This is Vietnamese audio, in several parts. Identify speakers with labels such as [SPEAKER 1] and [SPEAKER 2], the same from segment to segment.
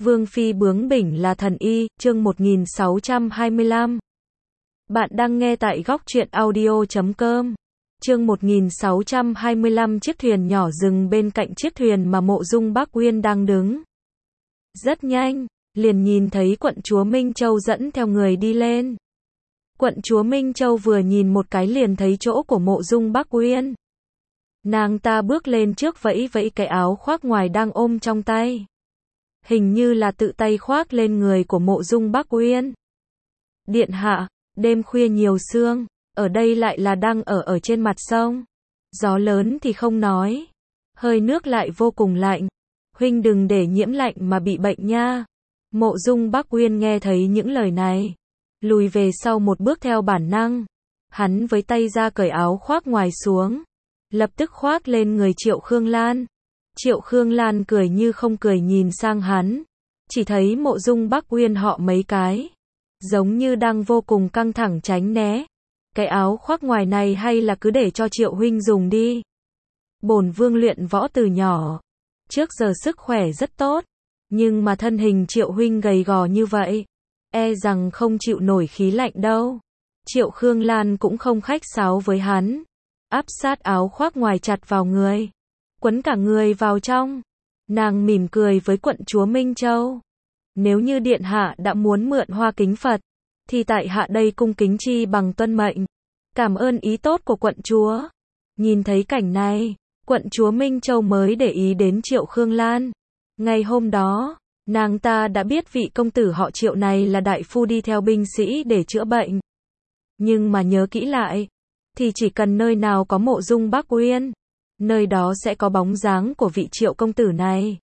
[SPEAKER 1] Vương phi bướng bỉnh là thần y, chương 1625. Bạn đang nghe tại góc truyện audio.com. Chương 1625. Chiếc thuyền nhỏ dừng bên cạnh chiếc thuyền mà Mộ Dung Bác Uyên đang đứng. Rất nhanh, liền nhìn thấy quận chúa Minh Châu dẫn theo người đi lên. Quận chúa Minh Châu vừa nhìn một cái liền thấy chỗ của Mộ Dung Bác Uyên. Nàng ta bước lên trước vẫy vẫy cái áo khoác ngoài đang ôm trong tay. Hình như là tự tay khoác lên người của Mộ Dung Bác Uyên. Điện hạ, đêm khuya nhiều sương, ở đây lại là đang ở trên mặt sông. Gió lớn thì không nói, hơi nước lại vô cùng lạnh. Huynh đừng để nhiễm lạnh mà bị bệnh nha. Mộ Dung Bác Uyên nghe thấy những lời này, lùi về sau một bước theo bản năng. Hắn với tay ra cởi áo khoác ngoài xuống, lập tức khoác lên người Triệu Khương Lan. Triệu Khương Lan cười như không cười nhìn sang hắn, chỉ thấy Mộ Dung Bác Uyên họ mấy cái, giống như đang vô cùng căng thẳng tránh né. Cái áo khoác ngoài này hay là cứ để cho Triệu huynh dùng đi. Bổn vương luyện võ từ nhỏ, trước giờ sức khỏe rất tốt, nhưng mà thân hình Triệu huynh gầy gò như vậy, e rằng không chịu nổi khí lạnh đâu. Triệu Khương Lan cũng không khách sáo với hắn, áp sát áo khoác ngoài chặt vào người, quấn cả người vào trong. Nàng mỉm cười với quận chúa Minh Châu. Nếu như điện hạ đã muốn mượn hoa kính Phật, thì tại hạ đây cung kính chi bằng tuân mệnh. Cảm ơn ý tốt của quận chúa. Nhìn thấy cảnh này, quận chúa Minh Châu mới để ý đến Triệu Khương Lan. Ngày hôm đó, nàng ta đã biết vị công tử họ Triệu này là đại phu đi theo binh sĩ để chữa bệnh. Nhưng mà nhớ kỹ lại, thì chỉ cần nơi nào có Mộ Dung Bác Uyên, nơi đó sẽ có bóng dáng của vị Triệu công tử này.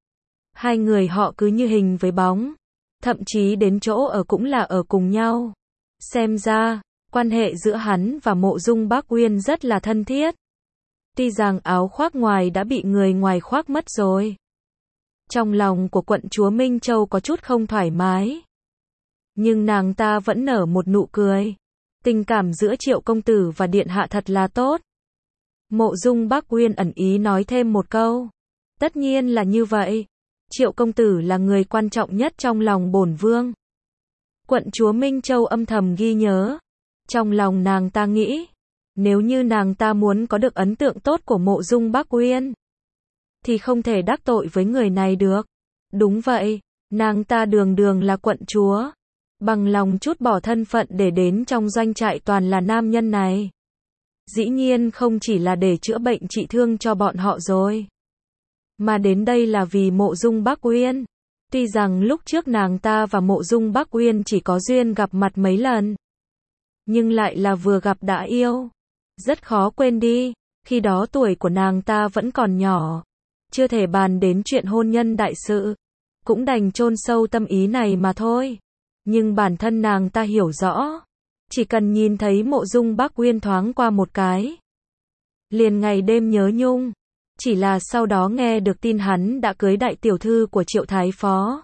[SPEAKER 1] Hai người họ cứ như hình với bóng, thậm chí đến chỗ ở cũng là ở cùng nhau. Xem ra, quan hệ giữa hắn và Mộ Dung Bác Uyên rất là thân thiết. Tuy rằng áo khoác ngoài đã bị người ngoài khoác mất rồi. Trong lòng của quận chúa Minh Châu có chút không thoải mái, nhưng nàng ta vẫn nở một nụ cười. Tình cảm giữa Triệu công tử và điện hạ thật là tốt. Mộ Dung Bác Uyên ẩn ý nói thêm một câu. Tất nhiên là như vậy. Triệu công tử là người quan trọng nhất trong lòng bổn vương. Quận chúa Minh Châu âm thầm ghi nhớ. Trong lòng nàng ta nghĩ, nếu như nàng ta muốn có được ấn tượng tốt của Mộ Dung Bác Uyên, thì không thể đắc tội với người này được. Đúng vậy, nàng ta đường đường là quận chúa, bằng lòng trút bỏ thân phận để đến trong doanh trại toàn là nam nhân này. Dĩ nhiên không chỉ là để chữa bệnh trị thương cho bọn họ rồi, mà đến đây là vì Mộ Dung Bác Uyên. Tuy rằng lúc trước nàng ta và Mộ Dung Bác Uyên chỉ có duyên gặp mặt mấy lần, nhưng lại là vừa gặp đã yêu. Rất khó quên đi, khi đó tuổi của nàng ta vẫn còn nhỏ, chưa thể bàn đến chuyện hôn nhân đại sự, cũng đành chôn sâu tâm ý này mà thôi. Nhưng bản thân nàng ta hiểu rõ, chỉ cần nhìn thấy Mộ Dung Bác Uyên thoáng qua một cái, liền ngày đêm nhớ nhung. Chỉ là sau đó nghe được tin hắn đã cưới đại tiểu thư của Triệu Thái Phó,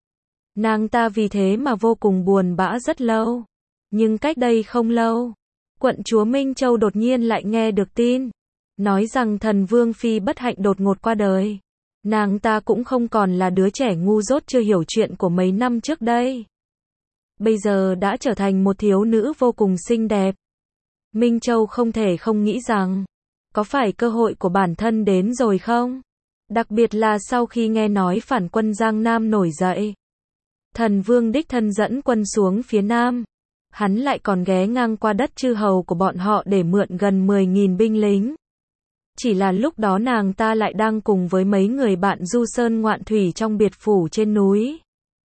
[SPEAKER 1] nàng ta vì thế mà vô cùng buồn bã rất lâu. Nhưng cách đây không lâu, quận chúa Minh Châu đột nhiên lại nghe được tin, nói rằng thần vương phi bất hạnh đột ngột qua đời. Nàng ta cũng không còn là đứa trẻ ngu dốt chưa hiểu chuyện của mấy năm trước đây, bây giờ đã trở thành một thiếu nữ vô cùng xinh đẹp. Minh Châu không thể không nghĩ rằng, có phải cơ hội của bản thân đến rồi không? Đặc biệt là sau khi nghe nói phản quân Giang Nam nổi dậy, thần vương đích thân dẫn quân xuống phía Nam, hắn lại còn ghé ngang qua đất chư hầu của bọn họ để mượn gần 10.000 binh lính. Chỉ là lúc đó nàng ta lại đang cùng với mấy người bạn du sơn ngoạn thủy trong biệt phủ trên núi,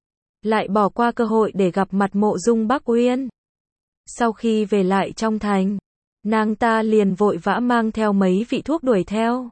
[SPEAKER 1] lại bỏ qua cơ hội để gặp mặt Mộ Dung Bác Uyên. Sau khi về lại trong thành, nàng ta liền vội vã mang theo mấy vị thuốc đuổi theo.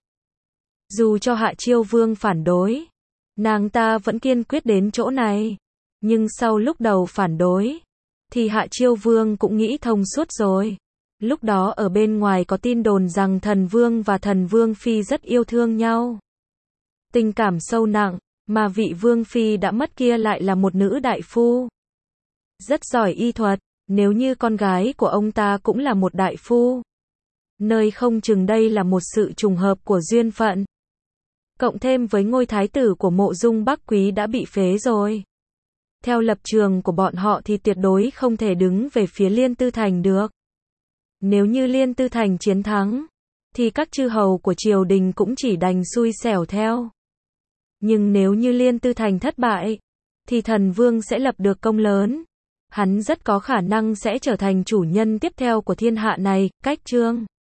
[SPEAKER 1] Dù cho Hạ Chiêu Vương phản đối, nàng ta vẫn kiên quyết đến chỗ này. Nhưng sau lúc đầu phản đối, thì Hạ Chiêu Vương cũng nghĩ thông suốt rồi. Lúc đó ở bên ngoài có tin đồn rằng thần vương và thần vương phi rất yêu thương nhau, tình cảm sâu nặng, mà vị vương phi đã mất kia lại là một nữ đại phu, rất giỏi y thuật. Nếu như con gái của ông ta cũng là một đại phu, nơi không chừng đây là một sự trùng hợp của duyên phận. Cộng thêm với ngôi thái tử của Mộ Dung Bắc Quý đã bị phế rồi. Theo lập trường của bọn họ thì tuyệt đối không thể đứng về phía Liên Tư Thành được. Nếu như Liên Tư Thành chiến thắng, thì các chư hầu của triều đình cũng chỉ đành xui xẻo theo. Nhưng nếu như Liên Tư Thành thất bại, thì Thần Vương sẽ lập được công lớn. Hắn rất có khả năng sẽ trở thành chủ nhân tiếp theo của thiên hạ này. Cách chương